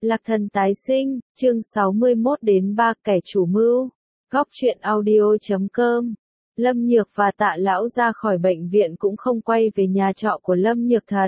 Lạc Thần tái sinh, chương 61 đến 3 kẻ chủ mưu. Góc truyện audio.com. Lâm Nhược và Tạ Lão ra khỏi bệnh viện cũng không quay về nhà trọ của Lâm Nhược thật,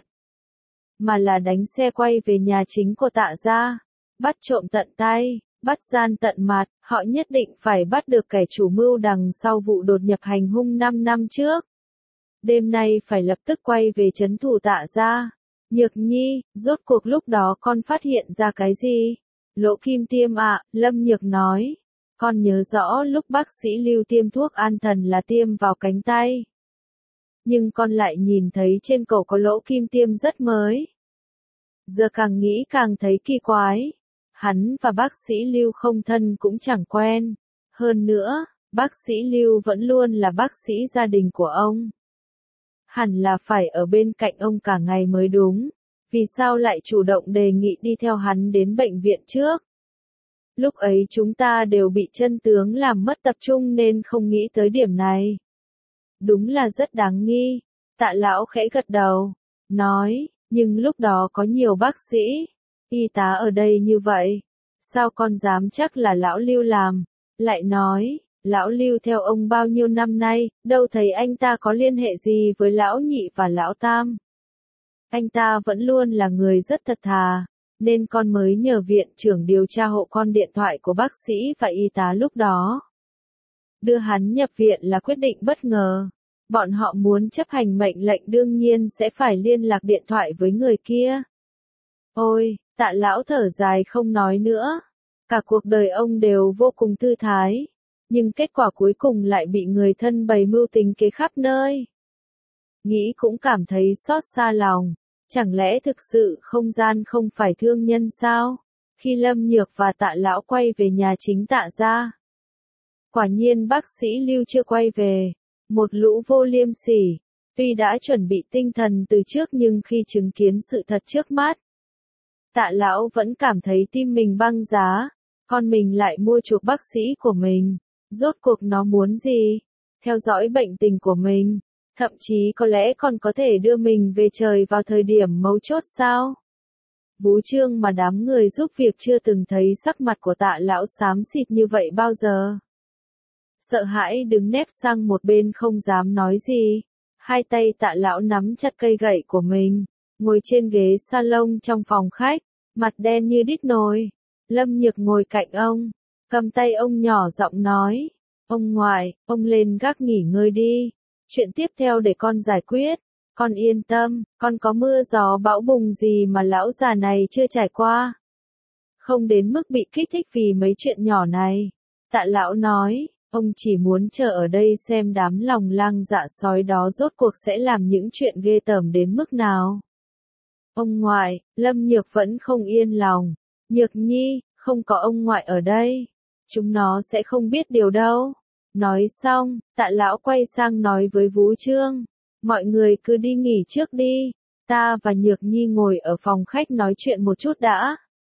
mà là đánh xe quay về nhà chính của Tạ gia. Bắt trộm tận tay, bắt gian tận mặt, họ nhất định phải bắt được kẻ chủ mưu đằng sau vụ đột nhập hành hung 5 năm trước. Đêm nay phải lập tức quay về trấn thủ Tạ gia. Nhược Nhi, rốt cuộc lúc đó con phát hiện ra cái gì? Lỗ kim tiêm ạ, Lâm Nhược nói. Con nhớ rõ lúc bác sĩ Lưu tiêm thuốc an thần là tiêm vào cánh tay. Nhưng con lại nhìn thấy trên cổ có lỗ kim tiêm rất mới. Giờ càng nghĩ càng thấy kỳ quái. Hắn và bác sĩ Lưu không thân cũng chẳng quen. Hơn nữa, bác sĩ Lưu vẫn luôn là bác sĩ gia đình của ông. Hẳn là phải ở bên cạnh ông cả ngày mới đúng. Vì sao lại chủ động đề nghị đi theo hắn đến bệnh viện trước? Lúc ấy chúng ta đều bị chân tướng làm mất tập trung nên không nghĩ tới điểm này. Đúng là rất đáng nghi. Tạ Lão khẽ gật đầu, nói, nhưng lúc đó có nhiều bác sĩ, y tá ở đây như vậy. Sao con dám chắc là Lão Lưu làm? Lại nói, Lão Lưu theo ông bao nhiêu năm nay, đâu thấy anh ta có liên hệ gì với Lão Nhị và Lão Tam. Anh ta vẫn luôn là người rất thật thà, nên con mới nhờ viện trưởng điều tra hộ con điện thoại của bác sĩ và y tá lúc đó. Đưa hắn nhập viện là quyết định bất ngờ. Bọn họ muốn chấp hành mệnh lệnh đương nhiên sẽ phải liên lạc điện thoại với người kia. Ôi, Tạ Lão thở dài không nói nữa. Cả cuộc đời ông đều vô cùng thư thái. Nhưng kết quả cuối cùng lại bị người thân bày mưu tính kế khắp nơi. Nghĩ cũng cảm thấy xót xa lòng. Chẳng lẽ thực sự không gian không phải thương nhân sao? Khi Lâm Nhược và Tạ Lão quay về nhà chính Tạ gia. Quả nhiên bác sĩ Lưu chưa quay về. Một lũ vô liêm sỉ. Tuy đã chuẩn bị tinh thần từ trước nhưng khi chứng kiến sự thật trước mắt, Tạ Lão vẫn cảm thấy tim mình băng giá. Con mình lại mua chuộc bác sĩ của mình. Rốt cuộc nó muốn gì? Theo dõi bệnh tình của mình. Thậm chí có lẽ còn có thể đưa mình về trời vào thời điểm mấu chốt sao? Vú Trương mà đám người giúp việc chưa từng thấy sắc mặt của Tạ Lão xám xịt như vậy bao giờ. Sợ hãi đứng nép sang một bên không dám nói gì. Hai tay Tạ Lão nắm chặt cây gậy của mình, ngồi trên ghế salon trong phòng khách, mặt đen như đít nồi. Lâm Nhược ngồi cạnh ông, cầm tay ông nhỏ giọng nói, ông ngoại, ông lên gác nghỉ ngơi đi. Chuyện tiếp theo để con giải quyết. Con yên tâm, con có mưa gió bão bùng gì mà lão già này chưa trải qua. Không đến mức bị kích thích vì mấy chuyện nhỏ này. Tạ Lão nói, ông chỉ muốn chờ ở đây xem đám lòng lang dạ sói đó rốt cuộc sẽ làm những chuyện ghê tởm đến mức nào. Ông ngoại, Lâm Nhược vẫn không yên lòng. Nhược Nhi, không có ông ngoại ở đây. Chúng nó sẽ không biết điều đâu. Nói xong, Tạ Lão quay sang nói với Vú Trương, mọi người cứ đi nghỉ trước đi, ta và Nhược Nhi ngồi ở phòng khách nói chuyện một chút đã.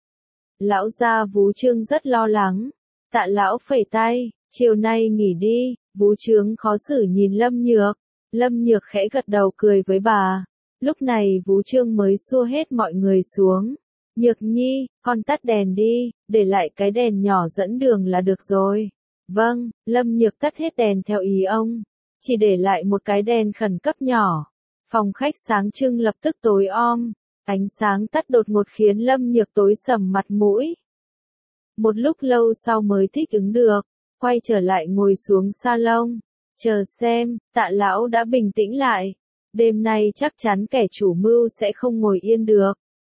Lão gia Vú Trương rất lo lắng. Tạ Lão phẩy tay, chiều nay nghỉ đi. Vú Trương khó xử nhìn Lâm Nhược. Lâm Nhược khẽ gật đầu cười với bà. Lúc này Vú Trương mới xua hết mọi người xuống. Nhược Nhi, con tắt đèn đi, để lại cái đèn nhỏ dẫn đường là được rồi. Vâng, Lâm Nhược tắt hết đèn theo ý ông, chỉ để lại một cái đèn khẩn cấp nhỏ. Phòng khách sáng trưng lập tức tối om, ánh sáng tắt đột ngột khiến Lâm Nhược tối sầm mặt mũi. Một lúc lâu sau mới thích ứng được, quay trở lại ngồi xuống salon, chờ xem, Tạ Lão đã bình tĩnh lại. Đêm nay chắc chắn kẻ chủ mưu sẽ không ngồi yên được.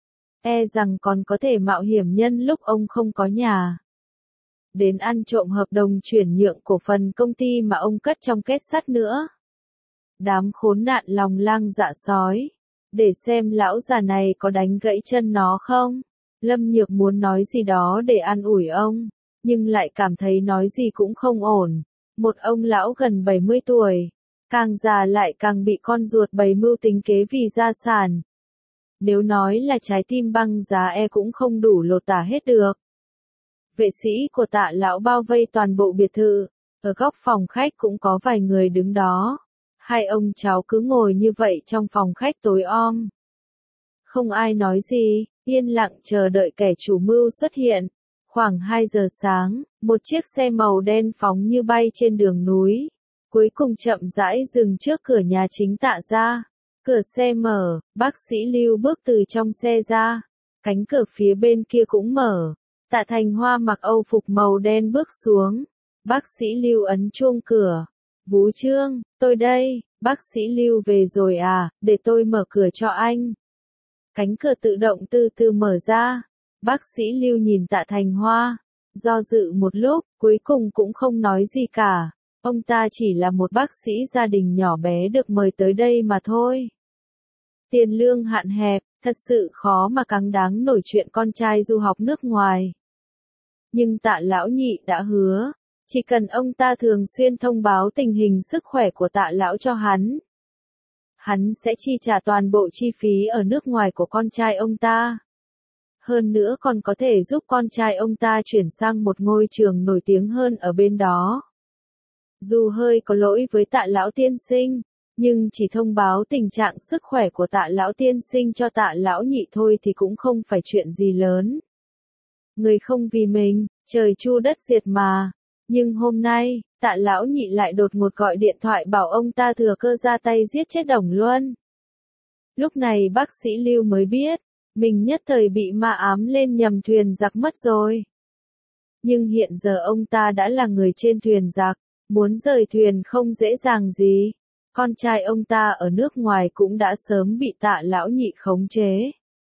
E rằng còn có thể mạo hiểm nhân lúc ông không có nhà. Đến ăn trộm hợp đồng chuyển nhượng cổ phần công ty mà ông cất trong két sắt nữa. Đám khốn nạn lòng lang dạ sói. Để xem lão già này có đánh gãy chân nó không. Lâm Nhược muốn nói gì đó để an ủi ông, nhưng lại cảm thấy nói gì cũng không ổn. Một ông lão gần 70 tuổi, càng già lại càng bị con ruột bày mưu tính kế vì gia sản. Nếu nói là trái tim băng giá cũng không đủ lột tả hết được. Vệ sĩ của Tạ Lão bao vây toàn bộ biệt thự, ở góc phòng khách cũng có vài người đứng đó. Hai ông cháu cứ ngồi như vậy trong phòng khách tối om. Không ai nói gì, yên lặng chờ đợi kẻ chủ mưu xuất hiện. Khoảng 2 giờ sáng, một chiếc xe màu đen phóng như bay trên đường núi. Cuối cùng chậm rãi dừng trước cửa nhà chính Tạ gia. Cửa xe mở, bác sĩ Lưu bước từ trong xe ra. Cánh cửa phía bên kia cũng mở. Tạ Thành Hoa mặc âu phục màu đen bước xuống. Bác sĩ Lưu ấn chuông cửa. Vú Trương, tôi đây, bác sĩ Lưu về rồi à, để tôi mở cửa cho anh. Cánh cửa tự động từ từ mở ra. Bác sĩ Lưu nhìn Tạ Thành Hoa. Do dự một lúc, cuối cùng cũng không nói gì cả. Ông ta chỉ là một bác sĩ gia đình nhỏ bé được mời tới đây mà thôi. Tiền lương hạn hẹp, thật sự khó mà cáng đáng nổi chuyện con trai du học nước ngoài. Nhưng Tạ lão nhị đã hứa, chỉ cần ông ta thường xuyên thông báo tình hình sức khỏe của Tạ lão cho hắn sẽ chi trả toàn bộ chi phí ở nước ngoài của con trai ông ta. Hơn nữa còn có thể giúp con trai ông ta chuyển sang một ngôi trường nổi tiếng hơn ở bên đó. Dù hơi có lỗi với Tạ lão tiên sinh, nhưng chỉ thông báo tình trạng sức khỏe của Tạ lão tiên sinh cho Tạ lão nhị thôi thì cũng không phải chuyện gì lớn. Người không vì mình, trời chu đất diệt mà. Nhưng hôm nay, Tạ lão nhị lại đột ngột gọi điện thoại bảo ông ta thừa cơ ra tay giết chết Đồng Luân. Lúc này bác sĩ Lưu mới biết, mình nhất thời bị ma ám lên nhầm thuyền giặc mất rồi. Nhưng hiện giờ ông ta đã là người trên thuyền giặc, muốn rời thuyền không dễ dàng gì. Con trai ông ta ở nước ngoài cũng đã sớm bị Tạ lão nhị khống chế.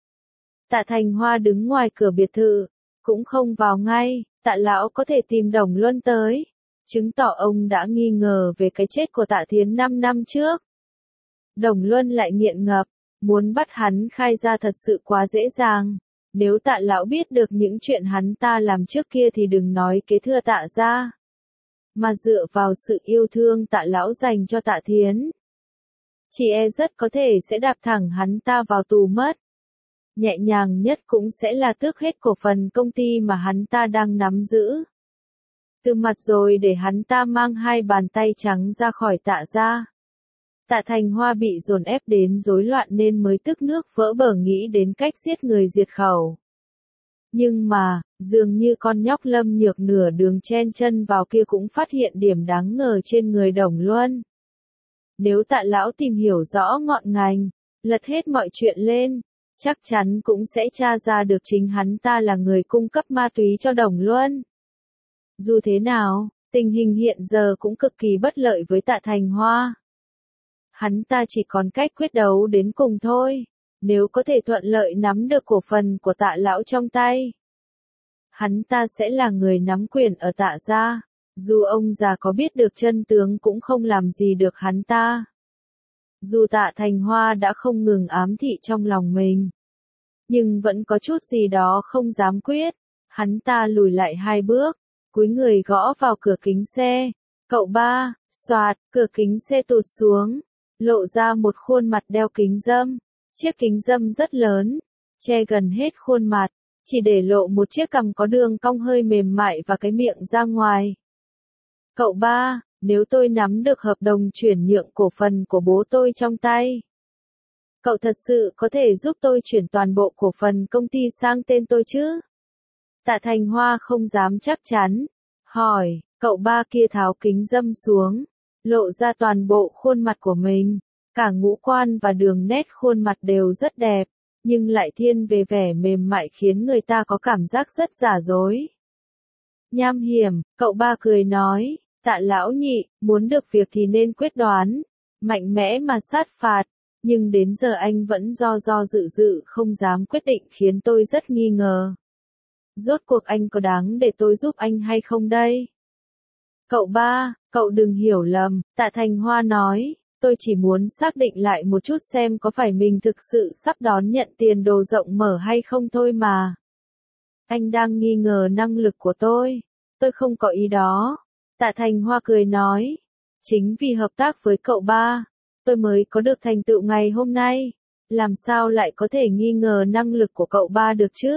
Tạ Thành Hoa đứng ngoài cửa biệt thự, cũng không vào ngay. Tạ lão có thể tìm Đồng Luân tới, chứng tỏ ông đã nghi ngờ về cái chết của Tạ Thiến 5 năm trước. Đồng Luân lại nghiện ngập, muốn bắt hắn khai ra thật sự quá dễ dàng. Nếu Tạ lão biết được những chuyện hắn ta làm trước kia thì đừng nói kế thừa Tạ gia, mà dựa vào sự yêu thương Tạ lão dành cho Tạ Thiến, chỉ e rất có thể sẽ đạp thẳng hắn ta vào tù mất. Nhẹ nhàng nhất cũng sẽ là tước hết cổ phần công ty mà hắn ta đang nắm giữ. Từ mặt rồi để hắn ta mang hai bàn tay trắng ra khỏi Tạ gia. Tạ Thành Hoa bị dồn ép đến rối loạn nên mới tức nước vỡ bờ nghĩ đến cách giết người diệt khẩu. Nhưng mà, dường như con nhóc Lâm Nhược nửa đường chen chân vào kia cũng phát hiện điểm đáng ngờ trên người Đồng Luân. Nếu Tạ lão tìm hiểu rõ ngọn ngành, lật hết mọi chuyện lên, chắc chắn cũng sẽ tra ra được chính hắn ta là người cung cấp ma túy cho Đồng Luân. Dù thế nào, tình hình hiện giờ cũng cực kỳ bất lợi với Tạ Thành Hoa. Hắn ta chỉ còn cách quyết đấu đến cùng thôi. Nếu có thể thuận lợi nắm được cổ phần của Tạ lão trong tay, hắn ta sẽ là người nắm quyền ở Tạ gia. Dù ông già có biết được chân tướng cũng không làm gì được hắn ta. Dù Tạ Thành Hoa đã không ngừng ám thị trong lòng mình, nhưng vẫn có chút gì đó không dám quyết. Hắn ta lùi lại 2 bước, cúi người gõ vào cửa kính xe. Cậu ba, xoạt, cửa kính xe tụt xuống, lộ ra một khuôn mặt đeo kính râm. Chiếc kính râm rất lớn, che gần hết khuôn mặt, chỉ để lộ một chiếc cằm có đường cong hơi mềm mại và cái miệng ra ngoài. Cậu ba, nếu tôi nắm được hợp đồng chuyển nhượng cổ phần của bố tôi trong tay, cậu thật sự có thể giúp tôi chuyển toàn bộ cổ phần công ty sang tên tôi chứ? Tạ Thành Hoa không dám chắc chắn, hỏi, cậu ba kia tháo kính râm xuống, lộ ra toàn bộ khuôn mặt của mình. Cả ngũ quan và đường nét khuôn mặt đều rất đẹp, nhưng lại thiên về vẻ mềm mại khiến người ta có cảm giác rất giả dối. Nham hiểm, cậu ba cười nói, Tạ lão nhị, muốn được việc thì nên quyết đoán, mạnh mẽ mà sát phạt, nhưng đến giờ anh vẫn do dự không dám quyết định khiến tôi rất nghi ngờ. Rốt cuộc anh có đáng để tôi giúp anh hay không đây? Cậu ba, cậu đừng hiểu lầm, Tạ Thành Hoa nói. Tôi chỉ muốn xác định lại một chút xem có phải mình thực sự sắp đón nhận tiền đồ rộng mở hay không thôi mà. Anh đang nghi ngờ năng lực của tôi không có ý đó. Tạ Thành Hoa cười nói, chính vì hợp tác với cậu ba, tôi mới có được thành tựu ngày hôm nay, làm sao lại có thể nghi ngờ năng lực của cậu ba được chứ?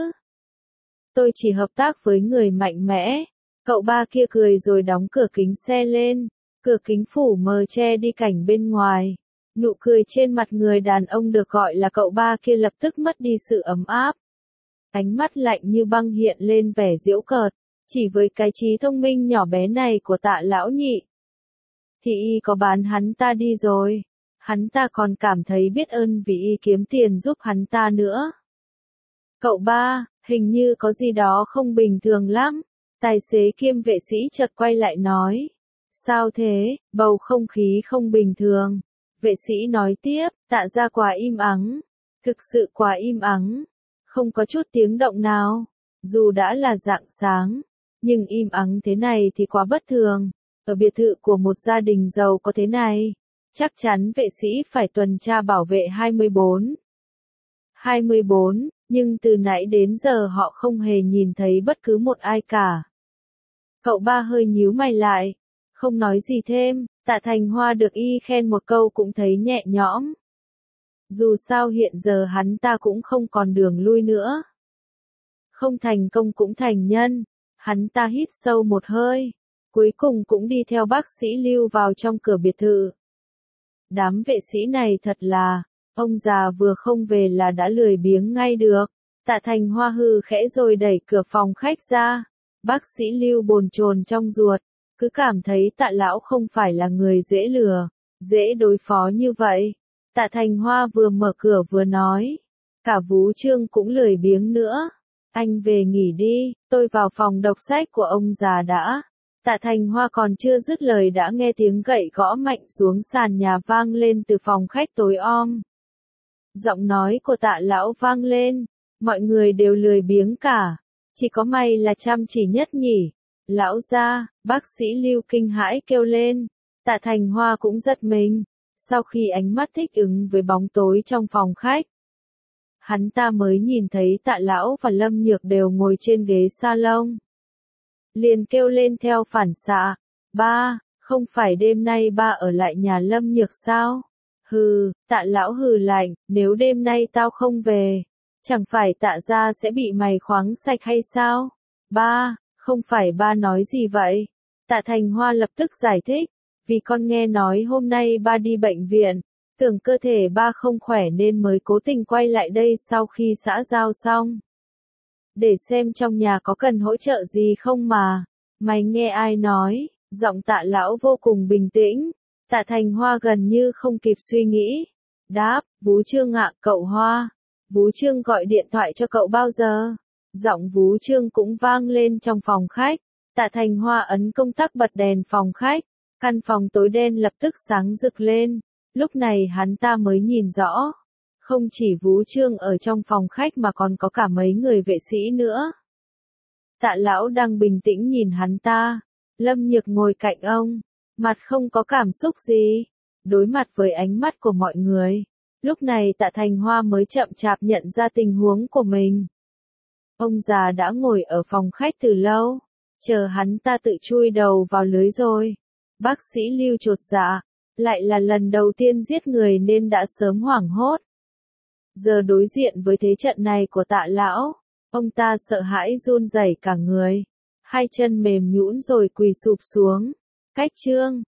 Tôi chỉ hợp tác với người mạnh mẽ. Cậu ba kia cười rồi đóng cửa kính xe lên. Cửa kính phủ mờ che đi cảnh bên ngoài. Nụ cười trên mặt người đàn ông được gọi là cậu ba kia lập tức mất đi sự ấm áp. Ánh mắt lạnh như băng hiện lên vẻ giễu cợt, chỉ với cái trí thông minh nhỏ bé này của Tạ lão nhị. Thì y có bán hắn ta đi rồi, hắn ta còn cảm thấy biết ơn vì y kiếm tiền giúp hắn ta nữa. Cậu ba, hình như có gì đó không bình thường lắm. Tài xế kiêm vệ sĩ chợt quay lại nói. Sao thế, bầu không khí không bình thường. Vệ sĩ nói tiếp, Tạ gia quá im ắng. Thực sự quá im ắng. Không có chút tiếng động nào. Dù đã là rạng sáng, nhưng im ắng thế này thì quá bất thường. Ở biệt thự của một gia đình giàu có thế này, chắc chắn vệ sĩ phải tuần tra bảo vệ 24, nhưng từ nãy đến giờ họ không hề nhìn thấy bất cứ một ai cả. Cậu ba hơi nhíu mày lại, không nói gì thêm. Tạ Thành Hoa được y khen một câu cũng thấy nhẹ nhõm. Dù sao hiện giờ hắn ta cũng không còn đường lui nữa. Không thành công cũng thành nhân. Hắn ta hít sâu một hơi, cuối cùng cũng đi theo bác sĩ Lưu vào trong cửa biệt thự. Đám vệ sĩ này thật là, ông già vừa không về là đã lười biếng ngay được. Tạ Thành Hoa hừ khẽ rồi đẩy cửa phòng khách ra. Bác sĩ Lưu bồn chồn trong ruột, cứ cảm thấy Tạ lão không phải là người dễ lừa, dễ đối phó như vậy. Tạ Thành Hoa vừa mở cửa vừa nói, cả Vú Trương cũng lười biếng nữa. Anh về nghỉ đi, tôi vào phòng đọc sách của ông già đã. Tạ Thành Hoa còn chưa dứt lời đã nghe tiếng gậy gõ mạnh xuống sàn nhà vang lên từ phòng khách tối om. Giọng nói của Tạ lão vang lên, mọi người đều lười biếng cả, chỉ có mày là chăm chỉ nhất nhỉ. Lão gia, bác sĩ Lưu kinh hãi kêu lên. Tạ Thành Hoa cũng giật mình, sau khi ánh mắt thích ứng với bóng tối trong phòng khách. Hắn ta mới nhìn thấy Tạ lão và Lâm Nhược đều ngồi trên ghế salon. Liền kêu lên theo phản xạ, ba, không phải đêm nay ba ở lại nhà Lâm Nhược sao? Hừ, Tạ lão hừ lạnh, nếu đêm nay tao không về, chẳng phải Tạ gia sẽ bị mày khoáng sạch hay sao? Ba, không phải ba nói gì vậy? Tạ Thành Hoa lập tức giải thích, vì con nghe nói hôm nay ba đi bệnh viện, tưởng cơ thể ba không khỏe nên mới cố tình quay lại đây sau khi xã giao xong. Để xem trong nhà có cần hỗ trợ gì không mà. Mày nghe ai nói? Giọng Tạ lão vô cùng bình tĩnh. Tạ Thành Hoa gần như không kịp suy nghĩ. Đáp, Vú Trương ạ, cậu Hoa. Vú Trương gọi điện thoại cho cậu bao giờ? Giọng Vú Trương cũng vang lên trong phòng khách. Tạ Thành Hoa ấn công tắc bật đèn phòng khách. Căn phòng tối đen lập tức sáng rực lên. Lúc này hắn ta mới nhìn rõ. Không chỉ Vú Trương ở trong phòng khách mà còn có cả mấy người vệ sĩ nữa. Tạ lão đang bình tĩnh nhìn hắn ta. Lâm Nhược ngồi cạnh ông, mặt không có cảm xúc gì. Đối mặt với ánh mắt của mọi người, lúc này Tạ Thành Hoa mới chậm chạp nhận ra tình huống của mình. Ông già đã ngồi ở phòng khách từ lâu, chờ hắn ta tự chui đầu vào lưới rồi. Bác sĩ Lưu chột dạ, lại là lần đầu tiên giết người nên đã sớm hoảng hốt. Giờ đối diện với thế trận này của Tạ lão, ông ta sợ hãi run rẩy cả người, hai chân mềm nhũn rồi quỳ sụp xuống. Cách chương